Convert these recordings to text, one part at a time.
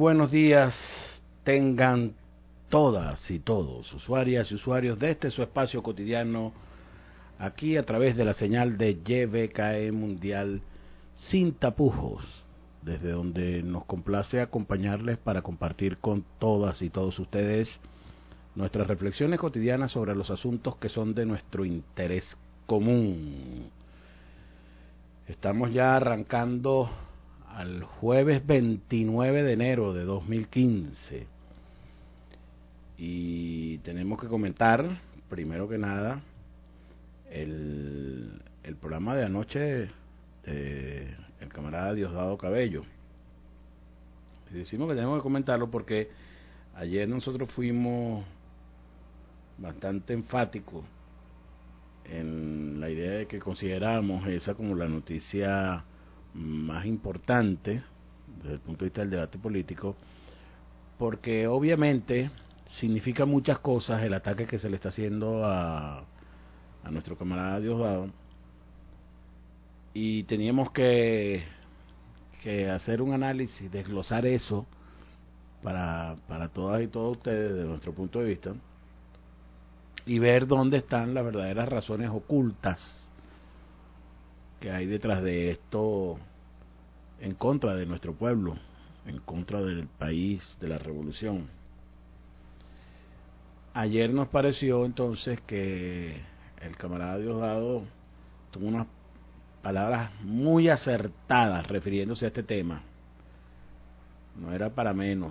buenos días tengan todas y todos, usuarias y usuarios de este su espacio cotidiano, aquí a través de la señal de YBKE Mundial sin tapujos, desde donde nos complace acompañarles para compartir con todas y todos ustedes nuestras reflexiones cotidianas sobre los asuntos que son de nuestro interés común. Estamos ya arrancando al jueves 29 de enero de 2015 y tenemos que comentar, primero que nada, el programa de anoche de el camarada Diosdado Cabello. Y decimos que tenemos que comentarlo porque ayer nosotros fuimos bastante enfáticos en la idea de que consideramos esa como la noticia más importante desde el punto de vista del debate político, porque obviamente significa muchas cosas el ataque que se le está haciendo a nuestro camarada Diosdado, y teníamos que hacer un análisis, desglosar eso para todas y todos ustedes desde nuestro punto de vista y ver dónde están las verdaderas razones ocultas que hay detrás de esto en contra de nuestro pueblo, en contra del país, de la revolución. Ayer nos pareció entonces que el camarada Diosdado tuvo unas palabras muy acertadas refiriéndose a este tema. No era para menos.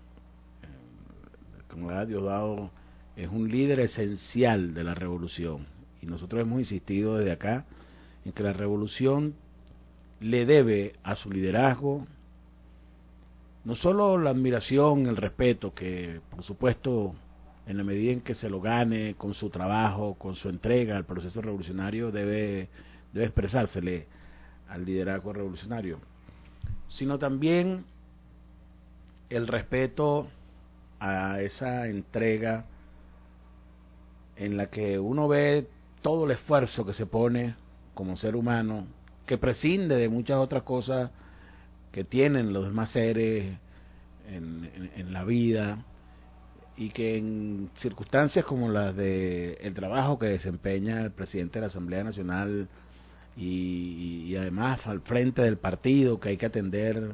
El camarada Diosdado es un líder esencial de la revolución y nosotros hemos insistido desde acá en que la revolución le debe a su liderazgo no solo la admiración, el respeto, que por supuesto en la medida en que se lo gane con su trabajo, con su entrega al proceso revolucionario, debe expresársele al liderazgo revolucionario, sino también el respeto a esa entrega en la que uno ve todo el esfuerzo que se pone como ser humano, que prescinde de muchas otras cosas que tienen los demás seres en la vida, y que en circunstancias como las de el trabajo que desempeña el presidente de la Asamblea Nacional y además al frente del partido, que hay que atender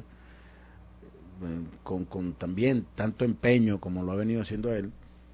con también tanto empeño como lo ha venido haciendo él,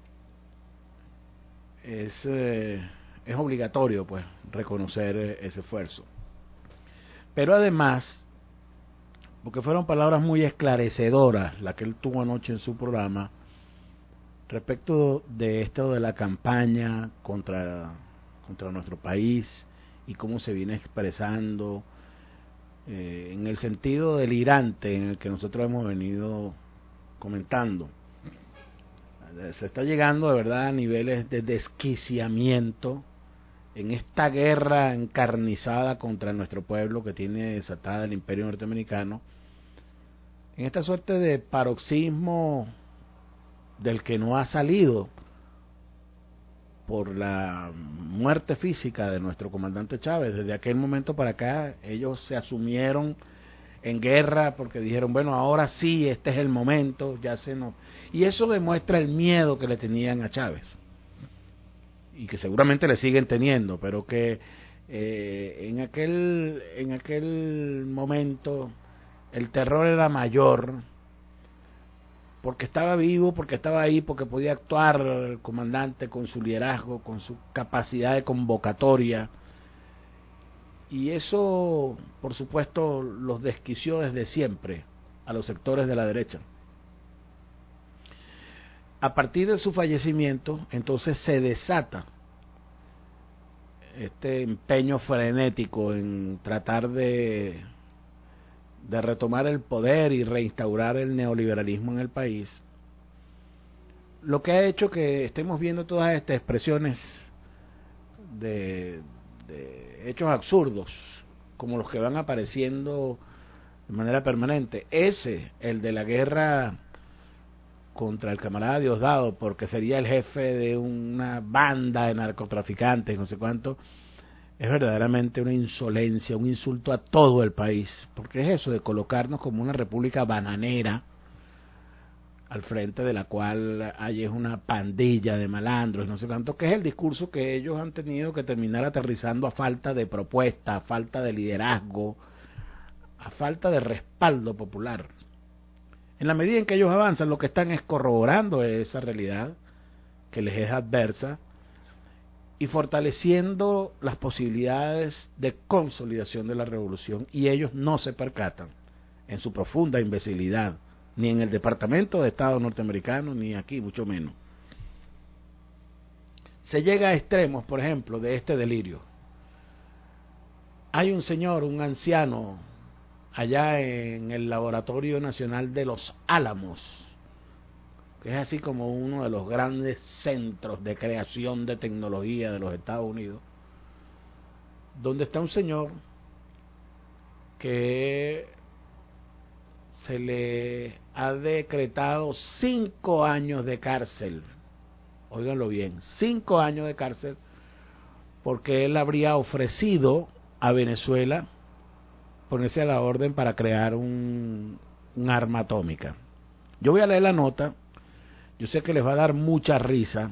es obligatorio pues reconocer ese esfuerzo. Pero además, porque fueron palabras muy esclarecedoras las que él tuvo anoche en su programa respecto de esto de la campaña contra nuestro país y cómo se viene expresando en el sentido delirante en el que nosotros hemos venido comentando. Se está llegando de verdad a niveles de desquiciamiento en esta guerra encarnizada contra nuestro pueblo que tiene desatada el imperio norteamericano, en esta suerte de paroxismo del que no ha salido por la muerte física de nuestro comandante Chávez. Desde aquel momento para acá ellos se asumieron en guerra porque dijeron, bueno, ahora sí, este es el momento, ya se nos... Y eso demuestra el miedo que le tenían a Chávez y que seguramente le siguen teniendo, pero que en aquel momento el terror era mayor porque estaba vivo, porque estaba ahí, porque podía actuar el comandante con su liderazgo, con su capacidad de convocatoria, y eso por supuesto los desquició desde siempre a los sectores de la derecha. A partir de su fallecimiento entonces se desata este empeño frenético en tratar de retomar el poder y reinstaurar el neoliberalismo en el país, lo que ha hecho que estemos viendo todas estas expresiones de hechos absurdos como los que van apareciendo de manera permanente. El de la guerra contra el camarada Diosdado, porque sería el jefe de una banda de narcotraficantes, no sé cuánto, es verdaderamente una insolencia, un insulto a todo el país, porque es eso de colocarnos como una república bananera, al frente de la cual hay es una pandilla de malandros y no sé cuánto, que es el discurso que ellos han tenido que terminar aterrizando a falta de propuesta, a falta de liderazgo, a falta de respaldo popular. En la medida en que ellos avanzan, lo que están es corroborando esa realidad que les es adversa y fortaleciendo las posibilidades de consolidación de la revolución, y ellos no se percatan en su profunda imbecilidad, ni en el Departamento de Estado norteamericano, ni aquí, mucho menos. Se llega a extremos, por ejemplo, de este delirio. Hay un señor, un anciano, allá en el Laboratorio Nacional de los Álamos, que es así como uno de los grandes centros de creación de tecnología de los Estados Unidos, donde está un señor que se le ha decretado 5 años de cárcel. Óiganlo bien, 5 años de cárcel, porque él habría ofrecido a Venezuela ponerse a la orden para crear un arma atómica. Yo voy a leer la nota, yo sé que les va a dar mucha risa,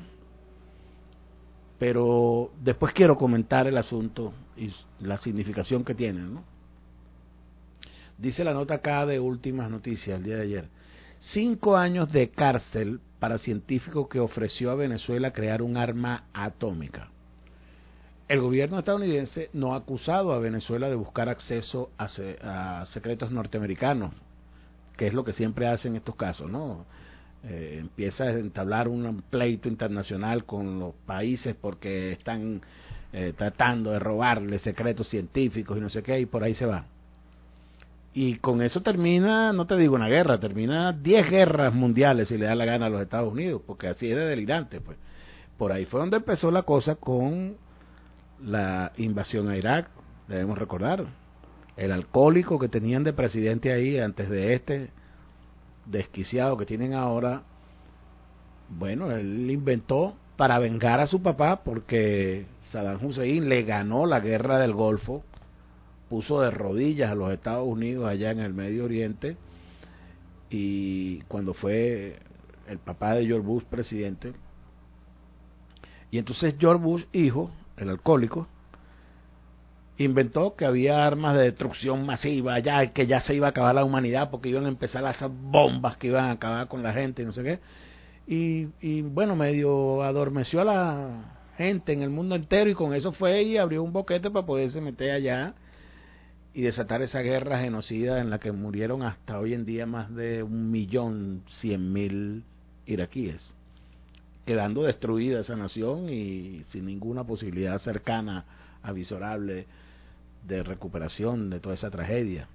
pero después quiero comentar el asunto y la significación que tiene, ¿no? Dice la nota acá de Últimas Noticias, el día de ayer. 5 años de cárcel para científico que ofreció a Venezuela crear un arma atómica. El gobierno estadounidense no ha acusado a Venezuela de buscar acceso a secretos norteamericanos, que es lo que siempre hace en estos casos, ¿no? Empieza a entablar un pleito internacional con los países porque están tratando de robarle secretos científicos y no sé qué, y por ahí se va. Y con eso termina, no te digo una guerra, termina 10 guerras mundiales si le da la gana a los Estados Unidos, porque así es de delirante, pues. Por ahí fue donde empezó la cosa con la invasión a Irak, debemos recordar. El alcohólico que tenían de presidente ahí antes de este desquiciado que tienen ahora, bueno, él inventó para vengar a su papá porque Saddam Hussein le ganó la guerra del Golfo, puso de rodillas a los Estados Unidos allá en el Medio Oriente, y cuando fue el papá de George Bush presidente, y entonces George Bush hijo, el alcohólico, inventó que había armas de destrucción masiva, ya que ya se iba a acabar la humanidad porque iban a empezar esas bombas que iban a acabar con la gente y no sé qué, y bueno, medio adormeció a la gente en el mundo entero, y con eso fue y abrió un boquete para poderse meter allá y desatar esa guerra genocida en la que murieron hasta hoy en día más de 1.100.000 iraquíes, quedando destruida esa nación y sin ninguna posibilidad cercana, avisorable, de recuperación de toda esa tragedia.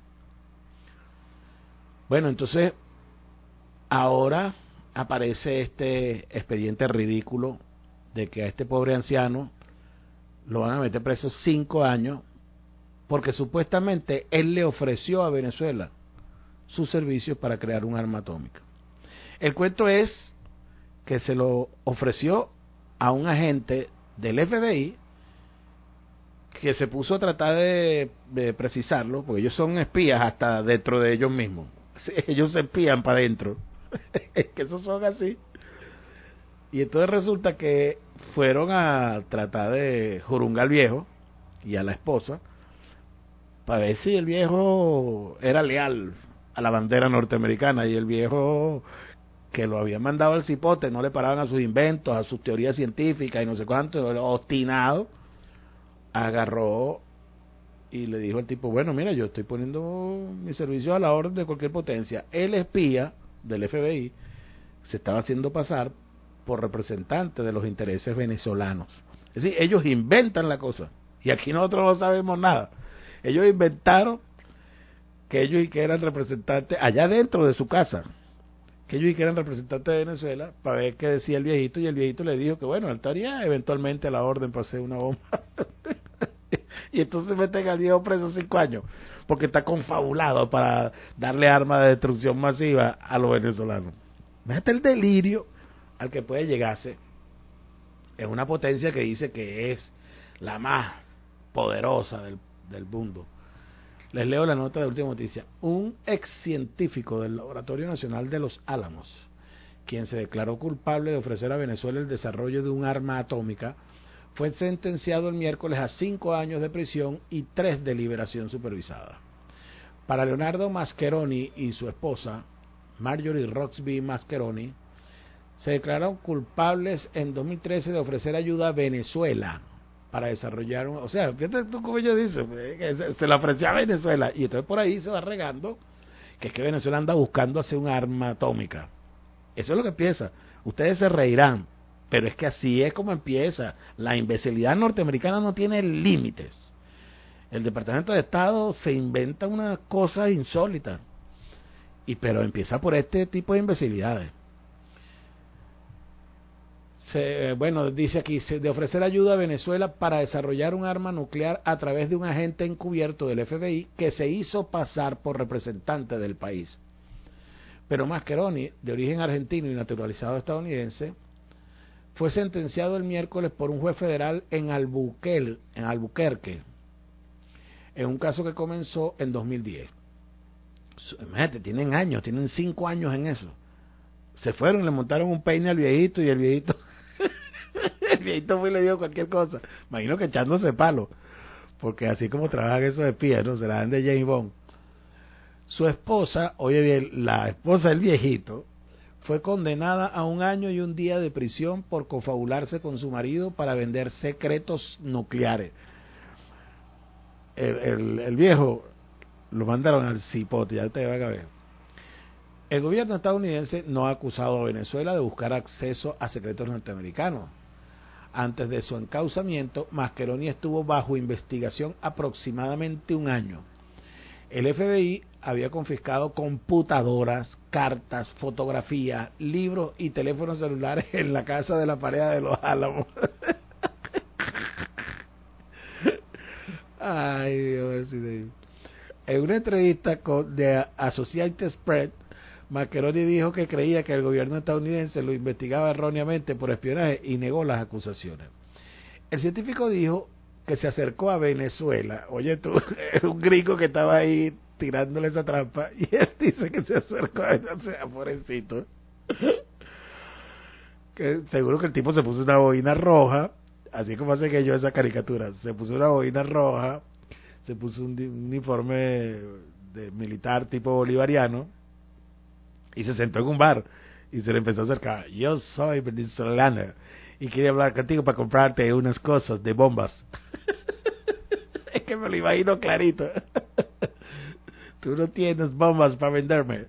Bueno, entonces ahora aparece este expediente ridículo de que a este pobre anciano lo van a meter preso 5 años porque supuestamente él le ofreció a Venezuela sus servicios para crear un arma atómica. El cuento es que se lo ofreció a un agente del FBI que se puso a tratar de precisarlo, porque ellos son espías hasta dentro de ellos mismos. Ellos se espían para adentro. Es que esos son así. Y entonces resulta que fueron a tratar de jurungar al viejo y a la esposa para ver si el viejo era leal a la bandera norteamericana, y el viejo, que lo había mandado al cipote, no le paraban a sus inventos, a sus teorías científicas y no sé cuánto, obstinado, agarró y le dijo al tipo, bueno, mira, yo estoy poniendo mi servicio a la orden de cualquier potencia. El espía del FBI se estaba haciendo pasar por representante de los intereses venezolanos. Es decir, ellos inventan la cosa, y aquí nosotros no sabemos nada. Ellos inventaron que ellos y que eran representantes allá dentro de su casa, que ellos y que eran representantes de Venezuela, para ver qué decía el viejito, y el viejito le dijo que bueno, él estaría eventualmente a la orden para hacer una bomba. Y entonces meten al viejo preso 5 años, porque está confabulado para darle armas de destrucción masiva a los venezolanos. Fíjate el delirio al que puede llegarse en una potencia que dice que es la más poderosa del mundo. Les leo la nota de Última Noticia. Un ex científico del Laboratorio Nacional de los Álamos quien se declaró culpable de ofrecer a Venezuela el desarrollo de un arma atómica, fue sentenciado el miércoles a 5 años de prisión y 3 de liberación supervisada. Para Leonardo Mascheroni y su esposa, Marjorie Roxby Mascheroni, se declararon culpables en 2013 de ofrecer ayuda a Venezuela para desarrollar o sea, fíjate tú como ella dice, que se la ofreció a Venezuela, y entonces por ahí se va regando que es que Venezuela anda buscando hacer un arma atómica. Eso es lo que empieza. Ustedes se reirán, pero es que así es como empieza. La imbecilidad norteamericana no tiene límites. El Departamento de Estado se inventa unas cosas insólitas, pero empieza por este tipo de imbecilidades. Bueno, dice aquí, de ofrecer ayuda a Venezuela para desarrollar un arma nuclear a través de un agente encubierto del FBI que se hizo pasar por representante del país. Pero Mascheroni, de origen argentino y naturalizado estadounidense, fue sentenciado el miércoles por un juez federal en Albuquerque, en un caso que comenzó en 2010. Imagínate, tienen años, tienen 5 años en eso. Se fueron, le montaron un peine al viejito y el viejito el viejito fue y le dio cualquier cosa. Imagino que echándose palo, porque así como trabajan esos espías, ¿no? Se la dan de James Bond. Su esposa, oye bien, la esposa del viejito, fue condenada a 1 año y 1 día de prisión por confabularse con su marido para vender secretos nucleares. El viejo lo mandaron al cipote, ya te va a ver. El gobierno estadounidense no ha acusado a Venezuela de buscar acceso a secretos norteamericanos. Antes de su encauzamiento, Mascheroni estuvo bajo investigación aproximadamente 1 año. El FBI había confiscado computadoras, cartas, fotografías, libros y teléfonos celulares en la casa de la pareja de Los Álamos. Ay, Dios. En una entrevista con The Associated Press, Mascheroni dijo que creía que el gobierno estadounidense lo investigaba erróneamente por espionaje y negó las acusaciones. El científico dijo que se acercó a Venezuela. Oye tú, es un gringo que estaba ahí tirándole esa trampa, y él dice que se acercó a Venezuela, pobrecito. Que seguro que el tipo se puso una boina roja, así como hace que yo esa caricatura. Se puso una boina roja, se puso un uniforme de militar tipo bolivariano, y se sentó en un bar y se le empezó a acercar. Yo soy venezolana y quería hablar contigo para comprarte unas cosas de bombas. Es que me lo imagino clarito. Tú no tienes bombas para venderme.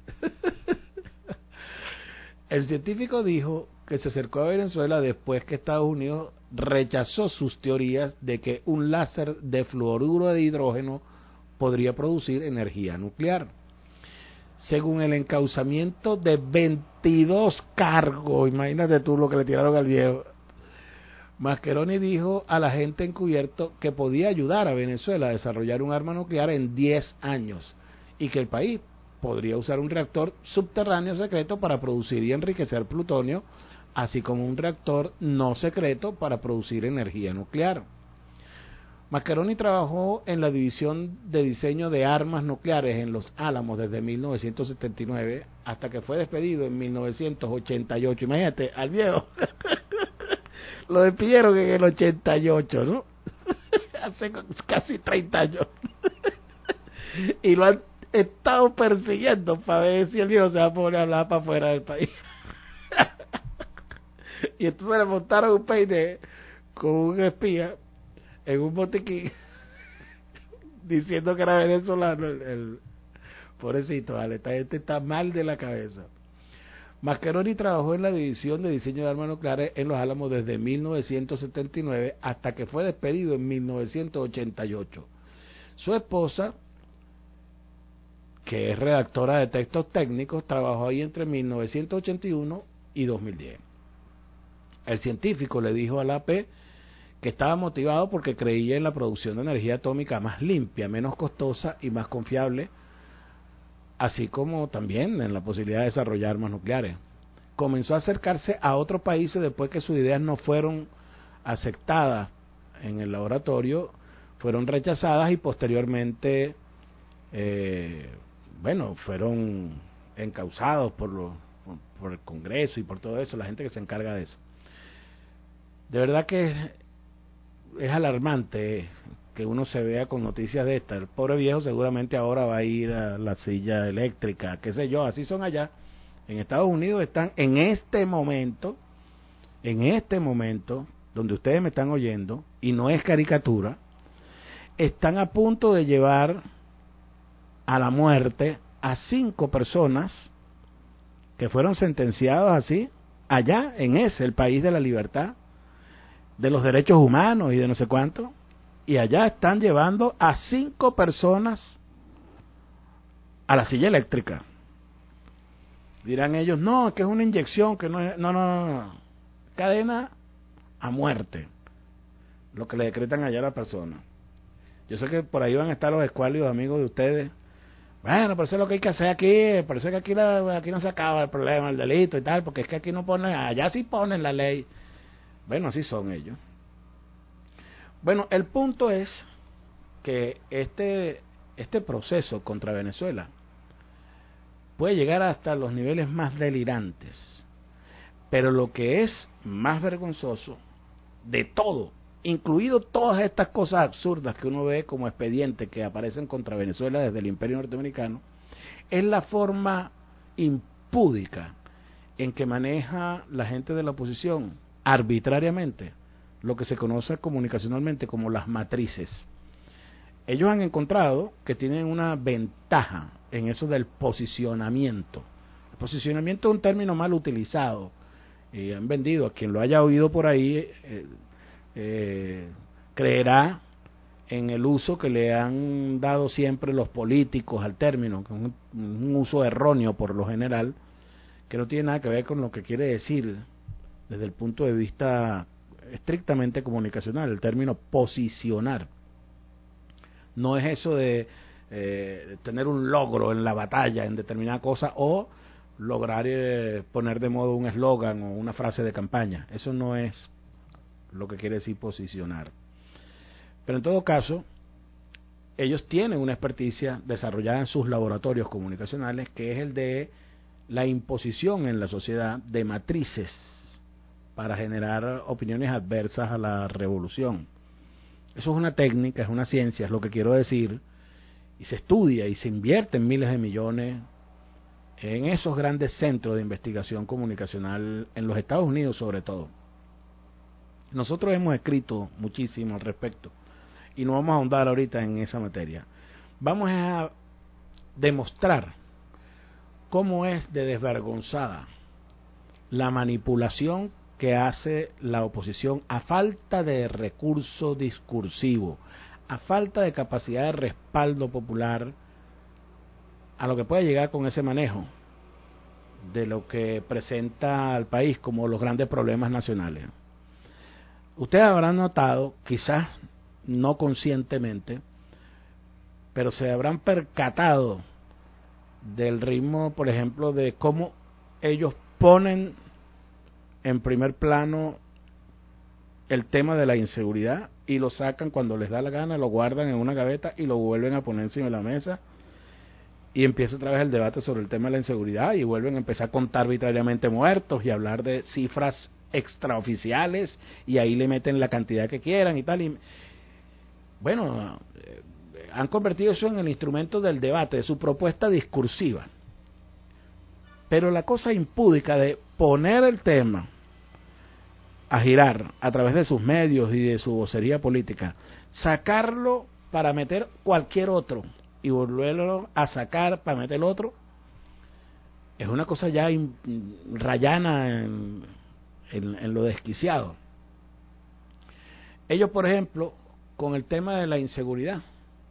El científico dijo que se acercó a Venezuela después que Estados Unidos rechazó sus teorías de que un láser de fluoruro de hidrógeno podría producir energía nuclear. Según el encauzamiento de 22 cargos, imagínate tú lo que le tiraron al viejo, Mascheroni dijo a la gente encubierto que podía ayudar a Venezuela a desarrollar un arma nuclear en 10 años y que el país podría usar un reactor subterráneo secreto para producir y enriquecer plutonio, así como un reactor no secreto para producir energía nuclear. Mascheroni trabajó en la división de diseño de armas nucleares en Los Álamos desde 1979 hasta que fue despedido en 1988. Imagínate, al viejo lo despidieron en el 88, ¿no? Hace casi 30 años. Y lo han estado persiguiendo para ver si el viejo se va a poner a hablar para afuera del país. Y entonces le montaron un peine con un espía en un botiquín diciendo que era venezolano. El pobrecito, vale, esta gente está mal de la cabeza. Mascheroni trabajó en la división de diseño de armas nucleares en Los Álamos desde 1979 hasta que fue despedido en 1988. Su esposa, que es redactora de textos técnicos, trabajó ahí entre 1981 y 2010. El científico le dijo a la AP que estaba motivado porque creía en la producción de energía atómica más limpia, menos costosa y más confiable, así como también en la posibilidad de desarrollar armas nucleares. Comenzó a acercarse a otros países después que sus ideas no fueron aceptadas en el laboratorio, fueron rechazadas y posteriormente fueron encausados por por el Congreso y por todo eso, la gente que se encarga de eso. De verdad que es alarmante que uno se vea con noticias de estas. El pobre viejo seguramente ahora va a ir a la silla eléctrica, qué sé yo, así son allá. En Estados Unidos están en este momento, donde ustedes me están oyendo, y no es caricatura, están a punto de llevar a la muerte a 5 personas que fueron sentenciados así, allá en ese, el país de la libertad, de los derechos humanos y de no sé cuánto, y allá están llevando a 5 personas a la silla eléctrica. Dirán ellos, no, que es una inyección, que no es, no, cadena a muerte, lo que le decretan allá a la persona. Yo sé que por ahí van a estar los escuálidos amigos de ustedes. Bueno, pero eso es lo que hay que hacer aquí, por eso es que aquí no se acaba el problema, el delito y tal, porque es que aquí no ponen, allá sí ponen la ley. Bueno, así son ellos. Bueno, el punto es que este proceso contra Venezuela puede llegar hasta los niveles más delirantes, pero lo que es más vergonzoso de todo, incluido todas estas cosas absurdas que uno ve como expedientes que aparecen contra Venezuela desde el Imperio Norteamericano, es la forma impúdica en que maneja la gente de la oposición arbitrariamente lo que se conoce comunicacionalmente como las matrices. Ellos han encontrado que tienen una ventaja en eso del posicionamiento. El posicionamiento es un término mal utilizado y han vendido, a quien lo haya oído por ahí creerá en el uso que le han dado siempre los políticos al término, que es un uso erróneo por lo general, que no tiene nada que ver con lo que quiere decir desde el punto de vista estrictamente comunicacional. El término posicionar no es eso de tener un logro en la batalla en determinada cosa o lograr poner de modo un eslogan o una frase de campaña. Eso no es lo que quiere decir posicionar. Pero en todo caso, ellos tienen una experticia desarrollada en sus laboratorios comunicacionales, que es el de la imposición en la sociedad de matrices para generar opiniones adversas a la revolución. Eso es una técnica, es una ciencia, es lo que quiero decir, y se estudia y se invierte en miles de millones en esos grandes centros de investigación comunicacional en los Estados Unidos sobre todo. Nosotros hemos escrito muchísimo al respecto y no vamos a ahondar ahorita en esa materia. Vamos a demostrar cómo es de desvergonzada la manipulación que hace la oposición a falta de recurso discursivo, a falta de capacidad de respaldo popular, a lo que puede llegar con ese manejo de lo que presenta al país como los grandes problemas nacionales. Ustedes habrán notado, quizás no conscientemente, pero se habrán percatado del ritmo, por ejemplo, de cómo ellos ponen en primer plano el tema de la inseguridad y lo sacan cuando les da la gana, lo guardan en una gaveta y lo vuelven a poner encima de la mesa y empieza otra vez el debate sobre el tema de la inseguridad y vuelven a empezar a contar arbitrariamente muertos y hablar de cifras extraoficiales y ahí le meten la cantidad que quieran y tal. Y bueno, han convertido eso en el instrumento del debate, de su propuesta discursiva. Pero la cosa impúdica de poner el tema a girar a través de sus medios y de su vocería política, sacarlo para meter cualquier otro y volverlo a sacar para meter el otro, es una cosa ya rayana en lo desquiciado. Ellos, por ejemplo, con el tema de la inseguridad,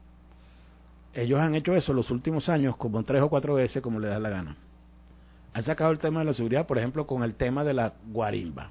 ellos han hecho eso los últimos años como 3 o 4 veces como les da la gana. Han sacado el tema de la seguridad, por ejemplo, con el tema de la guarimba.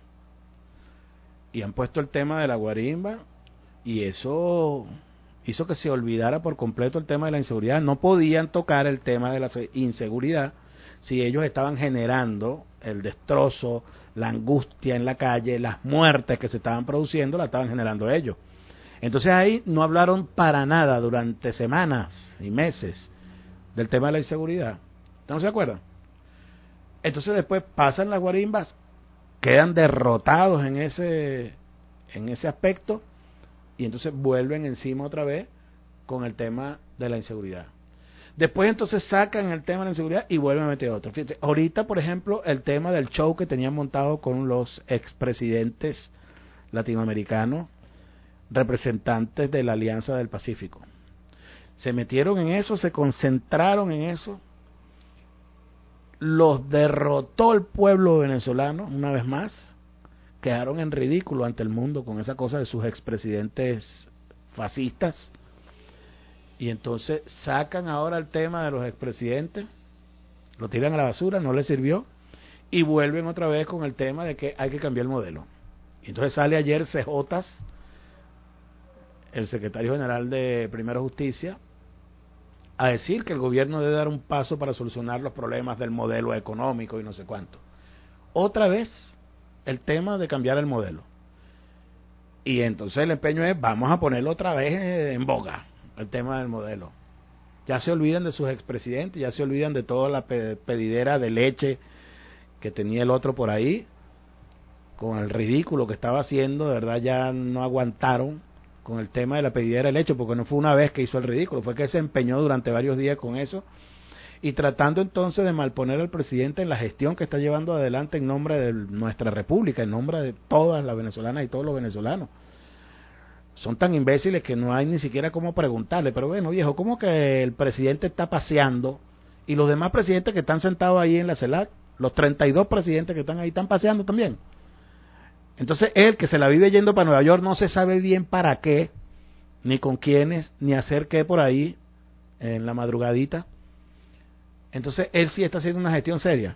Y han puesto el tema de la guarimba y eso hizo que se olvidara por completo el tema de la inseguridad. No podían tocar el tema de la inseguridad si ellos estaban generando el destrozo, la angustia en la calle, las muertes que se estaban produciendo, las estaban generando ellos. Entonces ahí no hablaron para nada durante semanas y meses del tema de la inseguridad. ¿No se acuerdan? Entonces después pasan las guarimbas, quedan derrotados en ese aspecto, y entonces vuelven encima otra vez con el tema de la inseguridad. Después entonces sacan el tema de la inseguridad y vuelven a meter otro. Fíjate, ahorita, por ejemplo, el tema del show que tenían montado con los expresidentes latinoamericanos, representantes de la Alianza del Pacífico. Se metieron en eso, se concentraron en eso, los derrotó el pueblo venezolano una vez más, quedaron en ridículo ante el mundo con esa cosa de sus expresidentes fascistas, y entonces sacan ahora el tema de los expresidentes, lo tiran a la basura, no les sirvió, y vuelven otra vez con el tema de que hay que cambiar el modelo. Y entonces sale ayer CJs, el secretario general de Primera Justicia, a decir que el gobierno debe dar un paso para solucionar los problemas del modelo económico y no sé cuánto. Otra vez el tema de cambiar el modelo. Y entonces el empeño es, vamos a ponerlo otra vez en boga, el tema del modelo. Ya se olvidan de sus expresidentes, ya se olvidan de toda la pedidera de leche que tenía el otro por ahí, con el ridículo que estaba haciendo, de verdad ya no aguantaron con el tema de la pedidera de leche, porque no fue una vez que hizo el ridículo, fue que se empeñó durante varios días con eso, y tratando entonces de malponer al presidente en la gestión que está llevando adelante en nombre de nuestra república, en nombre de todas las venezolanas y todos los venezolanos. Son tan imbéciles que no hay ni siquiera cómo preguntarle, pero bueno, viejo, ¿cómo que el presidente está paseando y los demás presidentes que están sentados ahí en la CELAC, los 32 presidentes que están ahí, están paseando también? Entonces él, que se la vive yendo para Nueva York, no se sabe bien para qué, ni con quiénes, ni hacer qué por ahí en la madrugadita. Entonces él sí está haciendo una gestión seria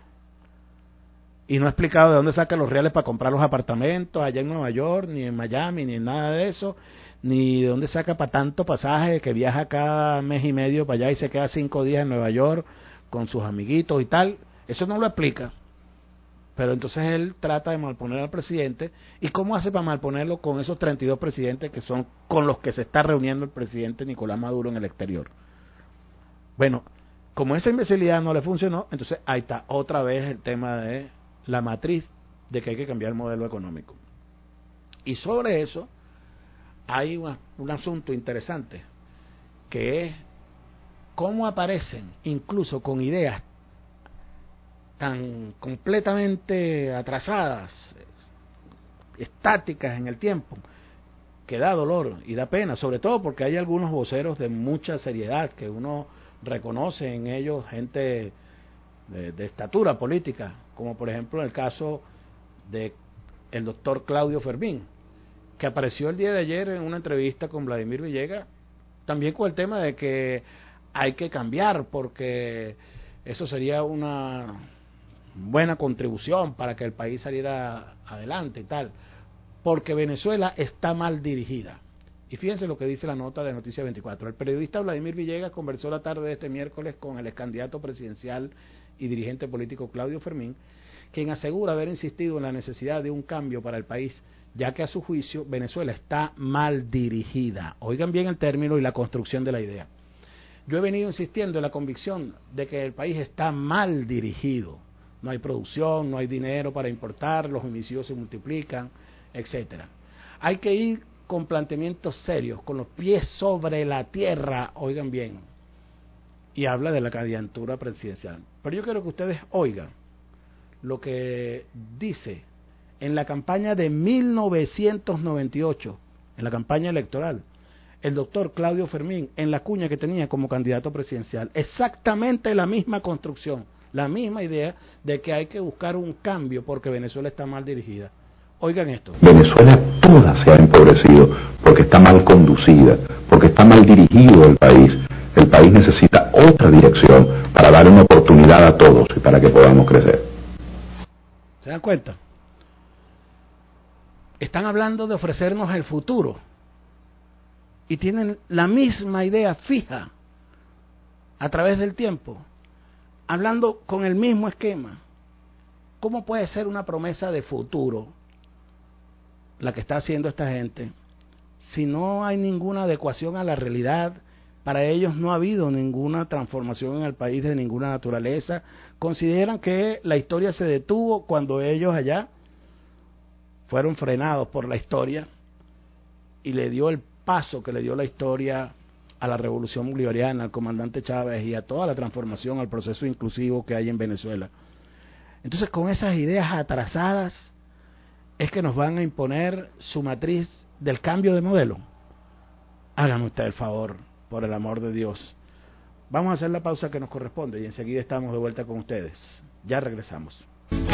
y no ha explicado de dónde saca los reales para comprar los apartamentos allá en Nueva York, ni en Miami, ni nada de eso, ni de dónde saca para tanto pasaje que viaja cada mes y medio para allá y se queda 5 días en Nueva York con sus amiguitos y tal. Eso no lo explica. Pero entonces él trata de malponer al presidente. ¿Y cómo hace para malponerlo con esos 32 presidentes que son con los que se está reuniendo el presidente Nicolás Maduro en el exterior? Bueno, como esa imbecilidad no le funcionó, entonces ahí está otra vez el tema de la matriz de que hay que cambiar el modelo económico. Y sobre eso hay un asunto interesante, que es cómo aparecen incluso con ideas tan completamente atrasadas, estáticas en el tiempo, que da dolor y da pena, sobre todo porque hay algunos voceros de mucha seriedad que uno reconoce en ellos, gente de estatura política, como por ejemplo el caso de el doctor Claudio Fermín, que apareció el día de ayer en una entrevista con Vladimir Villegas, también con el tema de que hay que cambiar porque eso sería una buena contribución para que el país saliera adelante y tal, porque Venezuela está mal dirigida. Y fíjense lo que dice la nota de Noticias 24. El periodista Vladimir Villegas conversó la tarde de este miércoles con el ex candidato presidencial y dirigente político Claudio Fermín, quien asegura haber insistido en la necesidad de un cambio para el país, ya que a su juicio Venezuela está mal dirigida. Oigan bien el término y la construcción de la idea. Yo he venido insistiendo en la convicción de que el país está mal dirigido. No hay producción, no hay dinero para importar, los homicidios se multiplican, etcétera. Hay que ir con planteamientos serios, con los pies sobre la tierra, oigan bien, y habla de la candidatura presidencial. Pero yo quiero que ustedes oigan lo que dice en la campaña de 1998, en la campaña electoral, el doctor Claudio Fermín, en la cuña que tenía como candidato presidencial. Exactamente la misma construcción, la misma idea de que hay que buscar un cambio porque Venezuela está mal dirigida. Oigan esto. Venezuela toda se ha empobrecido porque está mal conducida, porque está mal dirigido el país. El país necesita otra dirección para dar una oportunidad a todos y para que podamos crecer. ¿Se dan cuenta? Están hablando de ofrecernos el futuro y tienen la misma idea fija a través del tiempo, hablando con el mismo esquema. ¿Cómo puede ser una promesa de futuro la que está haciendo esta gente si no hay ninguna adecuación a la realidad Para ellos no ha habido ninguna transformación en el país de ninguna naturaleza. Consideran que la historia se detuvo cuando ellos allá fueron frenados por la historia y le dio el paso que le dio la historia a la revolución bolivariana, al comandante Chávez y a toda la transformación, al proceso inclusivo que hay en Venezuela. Entonces, con esas ideas atrasadas es que nos van a imponer su matriz del cambio de modelo. Háganme usted el favor, por el amor de Dios. Vamos a hacer la pausa que nos corresponde y enseguida estamos de vuelta con ustedes. Ya regresamos.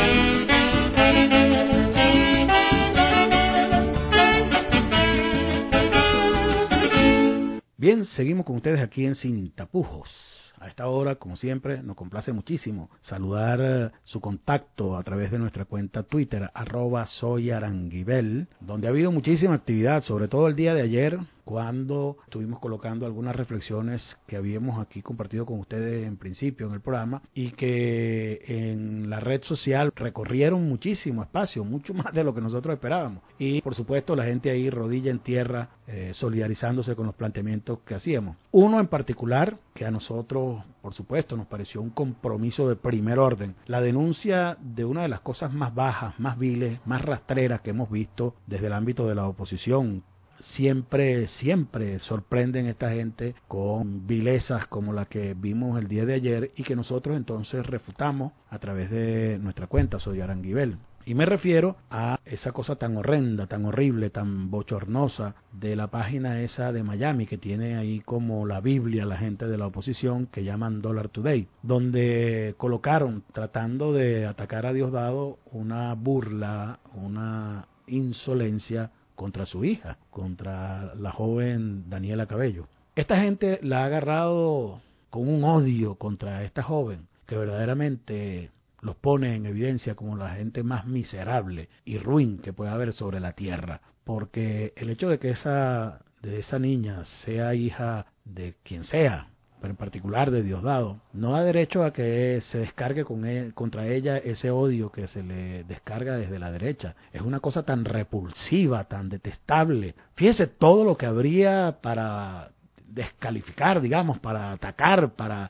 Bien, seguimos con ustedes aquí en Sin Tapujos. A esta hora, como siempre, nos complace muchísimo saludar su contacto a través de nuestra cuenta Twitter, @soyaranguibel, donde ha habido muchísima actividad, sobre todo el día de ayer, cuando estuvimos colocando algunas reflexiones que habíamos aquí compartido con ustedes en principio en el programa y que en la red social recorrieron muchísimo espacio, mucho más de lo que nosotros esperábamos. Y por supuesto la gente ahí rodilla en tierra, solidarizándose con los planteamientos que hacíamos. Uno en particular que a nosotros, por supuesto, nos pareció un compromiso de primer orden. La denuncia de una de las cosas más bajas, más viles, más rastreras que hemos visto desde el ámbito de la oposición. Siempre sorprenden esta gente con vilezas como la que vimos el día de ayer y que nosotros entonces refutamos a través de nuestra cuenta Soy Aranguibel. Y me refiero a esa cosa tan horrenda, tan horrible, tan bochornosa de la página esa de Miami que tiene ahí como la Biblia la gente de la oposición que llaman Dollar Today, donde colocaron, tratando de atacar a Diosdado, una burla, una insolencia contra su hija, contra la joven Daniela Cabello. Esta gente la ha agarrado con un odio contra esta joven que verdaderamente los pone en evidencia como la gente más miserable y ruin que puede haber sobre la tierra, porque el hecho de que esa niña sea hija de quien sea, pero en particular de Diosdado, no da derecho a que se descargue contra ella ese odio que se le descarga desde la derecha. Es una cosa tan repulsiva, tan detestable. Fíjese todo lo que habría para descalificar, digamos, para atacar, para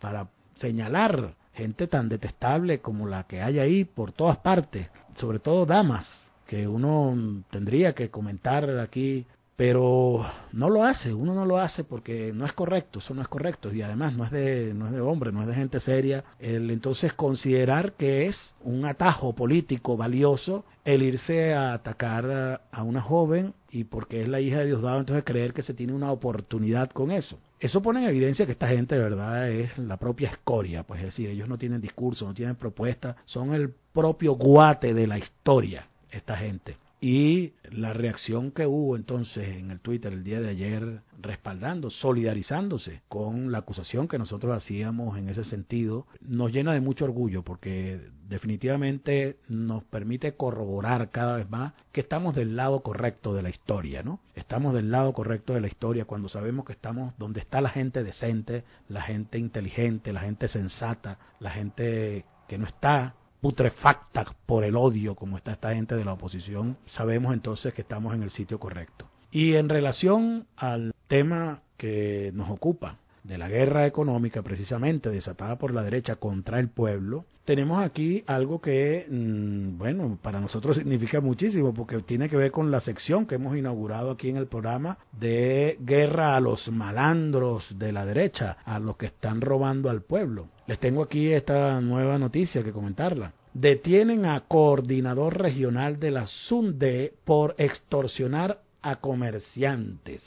señalar gente tan detestable como la que hay ahí por todas partes, sobre todo damas, que uno tendría que comentar aquí, pero no lo hace, uno no lo hace porque no es correcto, eso no es correcto, y además no es de hombre, no es de gente seria, entonces considerar que es un atajo político valioso el irse a atacar a una joven y porque es la hija de Diosdado, entonces creer que se tiene una oportunidad con eso. Eso pone en evidencia que esta gente de verdad es la propia escoria, pues es decir, ellos no tienen discurso, no tienen propuesta, son el propio guate de la historia, esta gente. Y la reacción que hubo entonces en el Twitter el día de ayer respaldando, solidarizándose con la acusación que nosotros hacíamos en ese sentido, nos llena de mucho orgullo porque definitivamente nos permite corroborar cada vez más que estamos del lado correcto de la historia, ¿no? Estamos del lado correcto de la historia cuando sabemos que estamos donde está la gente decente, la gente inteligente, la gente sensata, la gente que no está putrefacta por el odio como está esta gente de la oposición, sabemos entonces que estamos en el sitio correcto. Y en relación al tema que nos ocupa, de la guerra económica precisamente desatada por la derecha contra el pueblo, tenemos aquí algo que, bueno, para nosotros significa muchísimo porque tiene que ver con la sección que hemos inaugurado aquí en el programa de guerra a los malandros de la derecha, a los que están robando al pueblo. Les tengo aquí esta nueva noticia que comentarla. Detienen a coordinador regional de la SUNDE por extorsionar a comerciantes.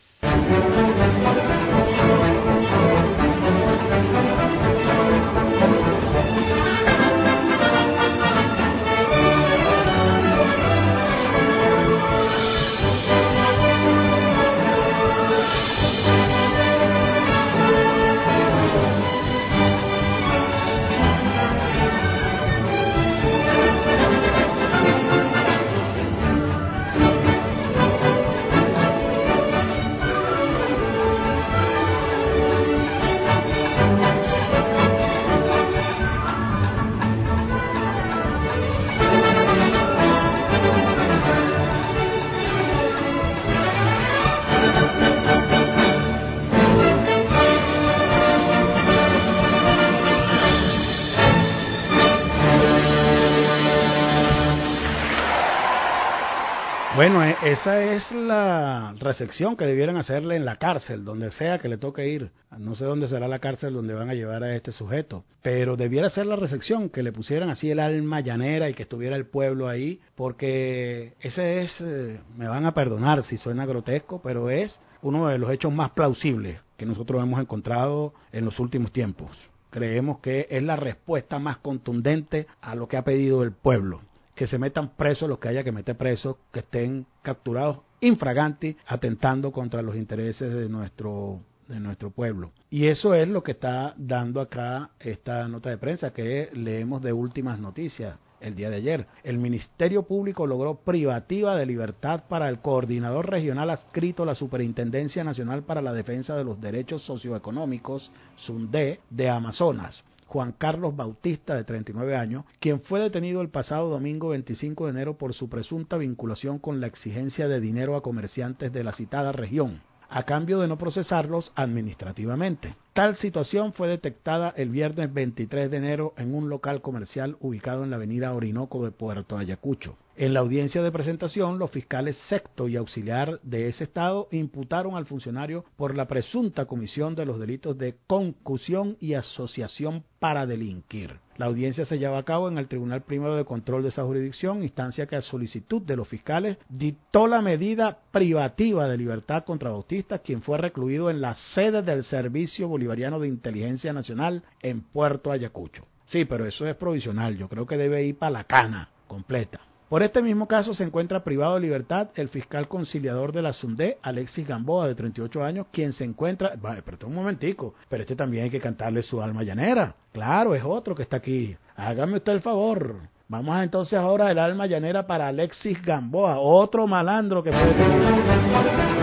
Bueno, esa es la recepción que debieran hacerle en la cárcel, donde sea que le toque ir. No sé dónde será la cárcel donde van a llevar a este sujeto, pero debiera ser la recepción, que le pusieran así el alma llanera y que estuviera el pueblo ahí, porque ese es, me van a perdonar si suena grotesco, pero es uno de los hechos más plausibles que nosotros hemos encontrado en los últimos tiempos. Creemos que es la respuesta más contundente a lo que ha pedido el pueblo. Que se metan presos los que haya que meter presos, que estén capturados infraganti, atentando contra los intereses de nuestro pueblo. Y eso es lo que está dando acá esta nota de prensa que leemos de Últimas Noticias el día de ayer. El Ministerio Público logró privativa de libertad para el coordinador regional adscrito a la Superintendencia Nacional para la Defensa de los Derechos Socioeconómicos, SUNDE, de Amazonas, Juan Carlos Bautista, de 39 años, quien fue detenido el pasado domingo 25 de enero por su presunta vinculación con la exigencia de dinero a comerciantes de la citada región, a cambio de no procesarlos administrativamente. Tal situación fue detectada el viernes 23 de enero en un local comercial ubicado en la avenida Orinoco de Puerto Ayacucho. En la audiencia de presentación, los fiscales sexto y auxiliar de ese estado imputaron al funcionario por la presunta comisión de los delitos de concusión y asociación para delinquir. La audiencia se lleva a cabo en el Tribunal Primero de Control de esa jurisdicción, instancia que a solicitud de los fiscales dictó la medida privativa de libertad contra Bautista, quien fue recluido en la sede del Servicio Bolivariano de Inteligencia Nacional en Puerto Ayacucho. Sí, pero eso es provisional, yo creo que debe ir para la cana completa. Por este mismo caso se encuentra privado de libertad el fiscal conciliador de la SUNDE, Alexis Gamboa, de 38 años, quien se encuentra... Pero un momentico, pero este también hay que cantarle su alma llanera. Claro, es otro que está aquí. Hágame usted el favor. Vamos entonces ahora el alma llanera para Alexis Gamboa, otro malandro que fue detenido.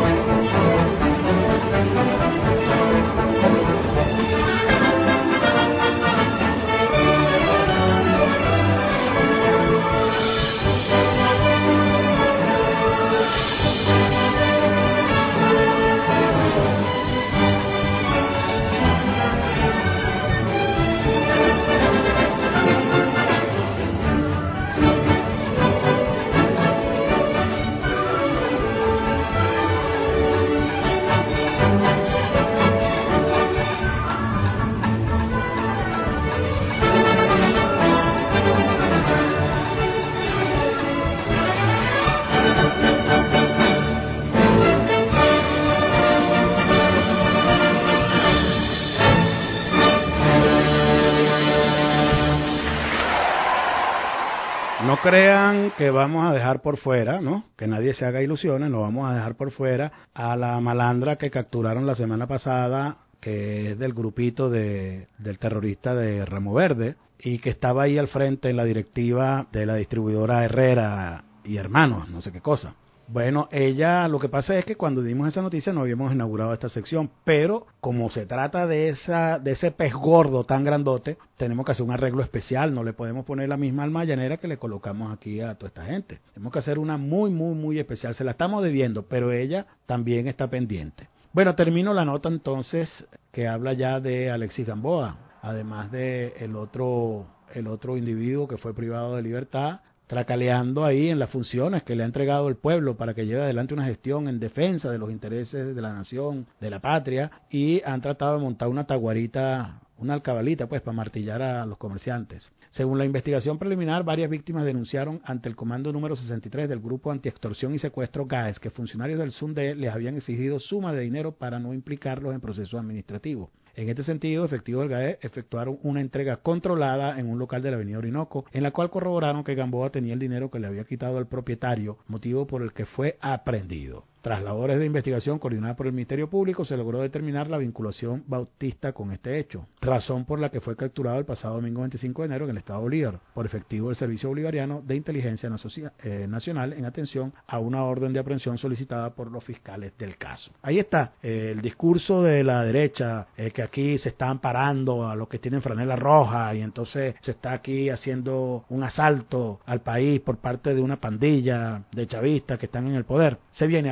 No crean que vamos a dejar por fuera, ¿no? Que nadie se haga ilusiones, no vamos a dejar por fuera a la malandra que capturaron la semana pasada, que es del grupito del terrorista de Ramo Verde, y que estaba ahí al frente en la directiva de la distribuidora Herrera y Hermanos, no sé qué cosa. Bueno, ella, lo que pasa es que cuando dimos esa noticia no habíamos inaugurado esta sección, pero como se trata de ese pez gordo tan grandote, tenemos que hacer un arreglo especial, no le podemos poner la misma alma llanera que le colocamos aquí a toda esta gente. Tenemos que hacer una muy, muy, muy especial, se la estamos debiendo, pero ella también está pendiente. Bueno, termino la nota entonces que habla ya de Alexis Gamboa, además de el otro individuo que fue privado de libertad, tracaleando ahí en las funciones que le ha entregado el pueblo para que lleve adelante una gestión en defensa de los intereses de la nación, de la patria, y han tratado de montar una taguarita, una alcabalita pues para martillar a los comerciantes. Según la investigación preliminar, varias víctimas denunciaron ante el comando número 63 del Grupo Antiextorsión y Secuestro GAES que funcionarios del SUNDE les habían exigido suma de dinero para no implicarlos en procesos administrativos. En este sentido, efectivos del GAE efectuaron una entrega controlada en un local de la avenida Orinoco, en la cual corroboraron que Gamboa tenía el dinero que le había quitado al propietario, motivo por el que fue aprehendido. Tras labores de investigación coordinadas por el Ministerio Público, se logró determinar la vinculación Bautista con este hecho, razón por la que fue capturado el pasado domingo 25 de enero en el estado de Bolívar, por efectivo del Servicio Bolivariano de Inteligencia Nacional en atención a una orden de aprehensión solicitada por los fiscales del caso. Ahí está el discurso de la derecha, que aquí se está amparando a los que tienen franela roja y entonces se está aquí haciendo un asalto al país por parte de una pandilla de chavistas que están en el poder. Se viene abajo.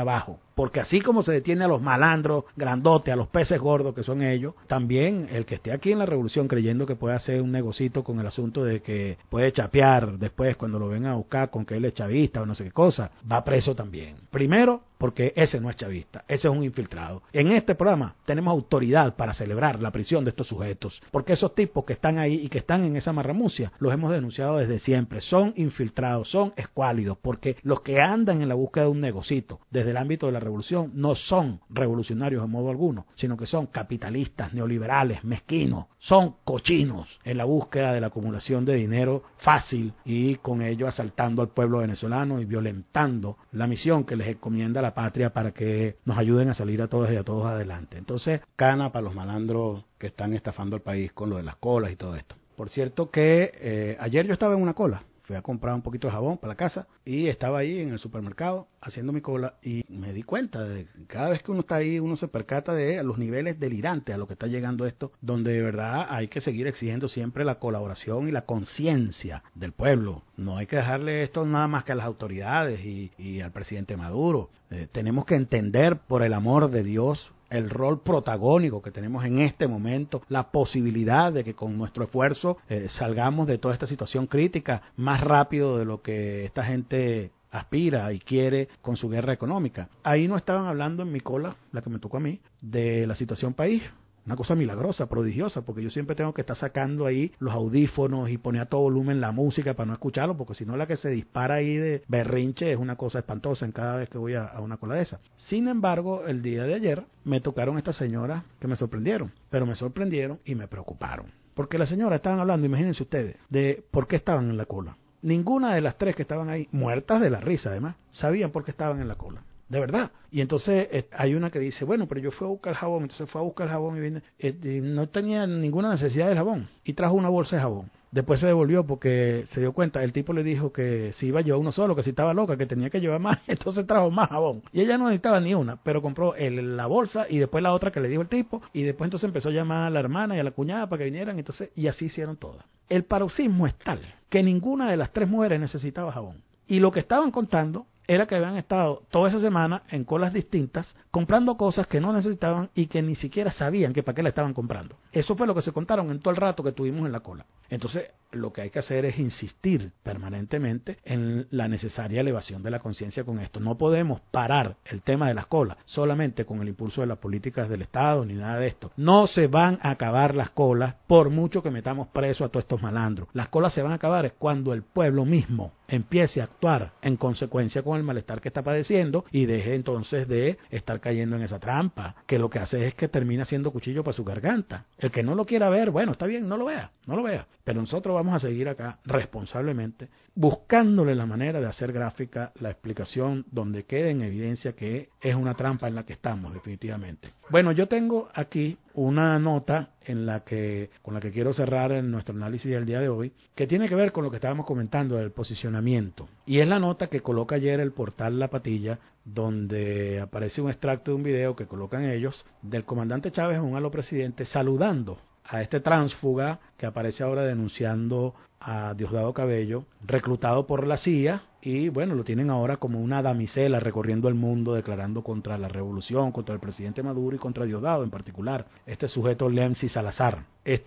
porque así como se detiene a los malandros grandotes, a los peces gordos que son ellos, también el que esté aquí en la revolución creyendo que puede hacer un negocito con el asunto de que puede chapear después cuando lo vengan a buscar con que él es chavista o no sé qué cosa, va preso también. Primero, porque ese no es chavista, ese es un infiltrado. En este programa tenemos autoridad para celebrar la prisión de estos sujetos, porque esos tipos que están ahí y que están en esa marramucia, los hemos denunciado desde siempre, son infiltrados, son escuálidos, porque los que andan en la búsqueda de un negocito desde el ámbito de la revolución no son revolucionarios en modo alguno, sino que son capitalistas, neoliberales, mezquinos, son cochinos en la búsqueda de la acumulación de dinero fácil y con ello asaltando al pueblo venezolano y violentando la misión que les encomienda la patria para que nos ayuden a salir a todos y a todos adelante. Entonces, cana para los malandros que están estafando al país con lo de las colas y todo esto. Por cierto que ayer yo estaba en una cola. Fui a comprar un poquito de jabón para la casa y estaba ahí en el supermercado haciendo mi cola y me di cuenta de que cada vez que uno está ahí uno se percata de los niveles delirantes a lo que está llegando esto, donde de verdad hay que seguir exigiendo siempre la colaboración y la conciencia del pueblo. No hay que dejarle esto nada más que a las autoridades y al presidente Maduro. Tenemos que entender, por el amor de Dios, el rol protagónico que tenemos en este momento, la posibilidad de que con nuestro esfuerzo salgamos de toda esta situación crítica más rápido de lo que esta gente aspira y quiere con su guerra económica. Ahí no estaban hablando en mi cola, la que me tocó a mí, de la situación país. Una cosa milagrosa, prodigiosa, porque yo siempre tengo que estar sacando ahí los audífonos y poner a todo volumen la música para no escucharlo, porque si no la que se dispara ahí de berrinche es una cosa espantosa en cada vez que voy a una cola de esa. Sin embargo, el día de ayer me tocaron estas señoras que me sorprendieron, pero me sorprendieron y me preocuparon. Porque las señoras estaban hablando, imagínense ustedes, de por qué estaban en la cola. Ninguna de las tres que estaban ahí, muertas de la risa además, sabían por qué estaban en la cola. De verdad. Y entonces hay una que dice, bueno, pero yo fui a buscar jabón, entonces fue a buscar jabón y vine, no tenía ninguna necesidad de jabón y trajo una bolsa de jabón. Después se devolvió porque se dio cuenta, el tipo le dijo que si iba a llevar uno solo, que si estaba loca, que tenía que llevar más, entonces trajo más jabón. Y ella no necesitaba ni una, pero compró la bolsa y después la otra que le dijo el tipo, y después entonces empezó a llamar a la hermana y a la cuñada para que vinieran, entonces, y así hicieron todas. El paroxismo es tal que ninguna de las tres mujeres necesitaba jabón. Y lo que estaban contando era que habían estado toda esa semana en colas distintas comprando cosas que no necesitaban y que ni siquiera sabían que para qué la estaban comprando. Eso fue lo que se contaron en todo el rato que estuvimos en la cola. Entonces, lo que hay que hacer es insistir permanentemente en la necesaria elevación de la conciencia con esto. No podemos parar el tema de las colas solamente con el impulso de las políticas del Estado ni nada de esto. No se van a acabar las colas por mucho que metamos preso a todos estos malandros. Las colas se van a acabar cuando el pueblo mismo empiece a actuar en consecuencia con el malestar que está padeciendo y deje entonces de estar cayendo en esa trampa, que lo que hace es que termina siendo cuchillo para su garganta. El que no lo quiera ver, bueno, está bien, no lo vea. Pero nosotros vamos a seguir acá responsablemente buscándole la manera de hacer gráfica la explicación donde quede en evidencia que es una trampa en la que estamos definitivamente. Bueno, yo tengo aquí una nota con la que quiero cerrar en nuestro análisis del día de hoy, que tiene que ver con lo que estábamos comentando del posicionamiento. Y es la nota que coloca ayer el portal La Patilla, donde aparece un extracto de un video que colocan ellos del comandante Chávez, un alto presidente, saludando a este tránsfuga que aparece ahora denunciando a Diosdado Cabello, reclutado por la CIA, y bueno, lo tienen ahora como una damisela recorriendo el mundo declarando contra la revolución, contra el presidente Maduro y contra Diosdado en particular, este sujeto Lemsi Salazar.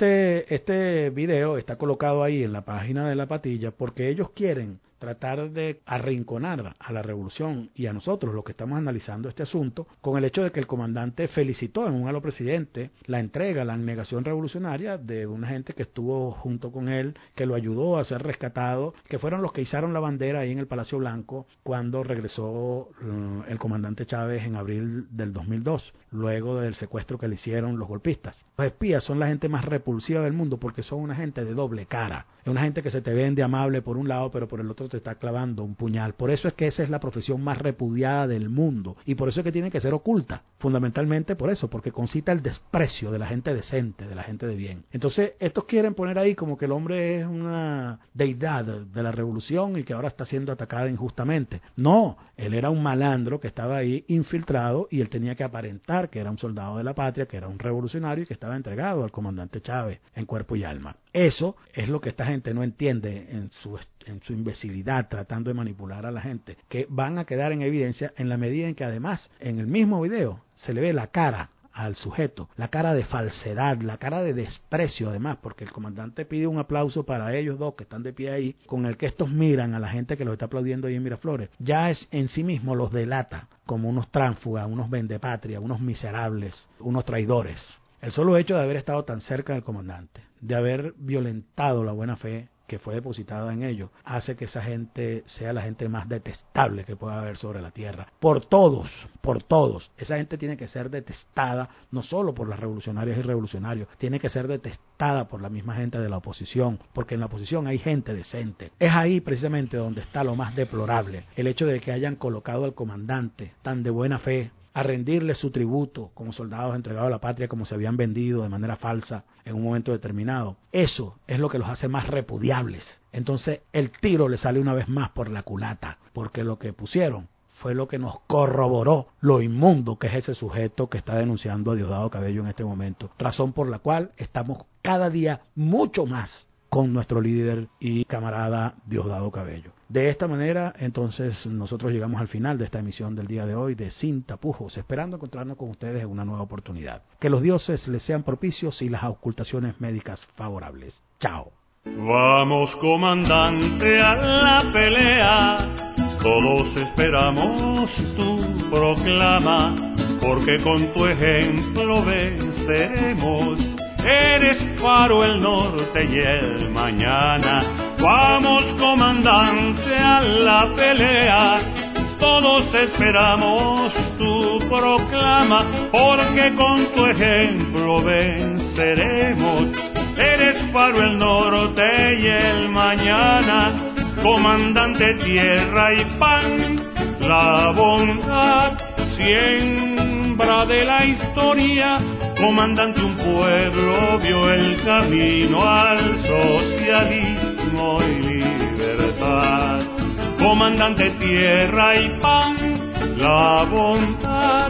Este video está colocado ahí en la página de La Patilla porque ellos quieren tratar de arrinconar a la revolución y a nosotros, los que estamos analizando este asunto, con el hecho de que el comandante felicitó en un alto presidente la entrega, la abnegación revolucionaria de una gente que estuvo junto con él, que lo ayudó a ser rescatado, que fueron los que izaron la bandera ahí en el Palacio Blanco cuando regresó el comandante Chávez en abril del 2002, luego del secuestro que le hicieron los golpistas. Los espías son la gente más repulsiva del mundo porque son una gente de doble cara. Es una gente que se te vende amable por un lado, pero por el otro te está clavando un puñal. Por eso es que esa es la profesión más repudiada del mundo. Y por eso es que tiene que ser oculta. Fundamentalmente por eso, porque concita el desprecio de la gente decente, de la gente de bien. Entonces, estos quieren poner ahí como que el hombre es una deidad de la revolución y que ahora está siendo atacada injustamente. No, él era un malandro que estaba ahí infiltrado y él tenía que aparentar que era un soldado de la patria, que era un revolucionario y que estaba entregado al comandante Chávez en cuerpo y alma. Eso es lo que esta gente no entiende en su imbecilidad publicidad tratando de manipular a la gente, que van a quedar en evidencia en la medida en que además en el mismo video se le ve la cara al sujeto, la cara de falsedad, la cara de desprecio además, porque el comandante pide un aplauso para ellos dos que están de pie ahí, con el que estos miran a la gente que los está aplaudiendo ahí en Miraflores, ya es en sí mismo los delata como unos tránsfugas, unos vendepatria, unos miserables, unos traidores. El solo hecho de haber estado tan cerca del comandante, de haber violentado la buena fe que fue depositada en ellos, hace que esa gente sea la gente más detestable que pueda haber sobre la tierra. Por todos, por todos. Esa gente tiene que ser detestada, no solo por las revolucionarias y revolucionarios, tiene que ser detestada por la misma gente de la oposición, porque en la oposición hay gente decente. Es ahí precisamente donde está lo más deplorable, el hecho de que hayan colocado al comandante tan de buena fe, a rendirle su tributo como soldados entregados a la patria como se habían vendido de manera falsa en un momento determinado. Eso es lo que los hace más repudiables. Entonces el tiro le sale una vez más por la culata, porque lo que pusieron fue lo que nos corroboró lo inmundo que es ese sujeto que está denunciando a Diosdado Cabello en este momento, razón por la cual estamos cada día mucho más con nuestro líder y camarada Diosdado Cabello. De esta manera, entonces, nosotros llegamos al final de esta emisión del día de hoy de Sin Tapujos, esperando encontrarnos con ustedes en una nueva oportunidad. Que los dioses les sean propicios y las ocultaciones médicas favorables. Chao. Vamos, comandante, a la pelea. Todos esperamos tu proclama, porque con tu ejemplo venceremos. Eres faro el norte y el mañana. Vamos, comandante, a la pelea. Todos esperamos tu proclama, porque con tu ejemplo venceremos. Eres faro el norte y el mañana. Comandante, tierra y pan, la bondad, siembra de la historia. Comandante, un pueblo vio el camino al socialismo y libertad. Comandante, tierra y pan, la bondad,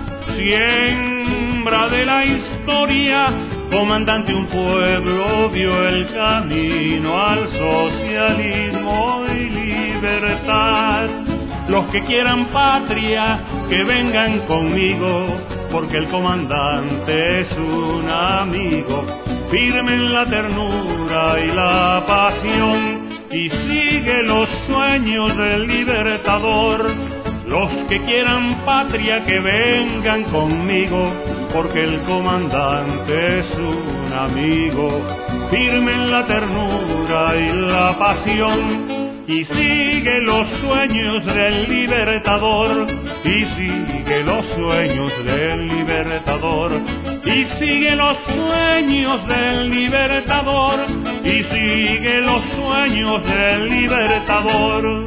siembra de la historia. Comandante, un pueblo vio el camino al socialismo y libertad. Los que quieran patria, que vengan conmigo, porque el comandante es un amigo. Firme en la ternura y la pasión, y sigue los sueños del libertador. Los que quieran patria, que vengan conmigo, porque el comandante es un amigo. Firme en la ternura y la pasión, y sigue los sueños del libertador, y sigue los sueños del libertador, y sigue los sueños del libertador, y sigue los sueños del libertador.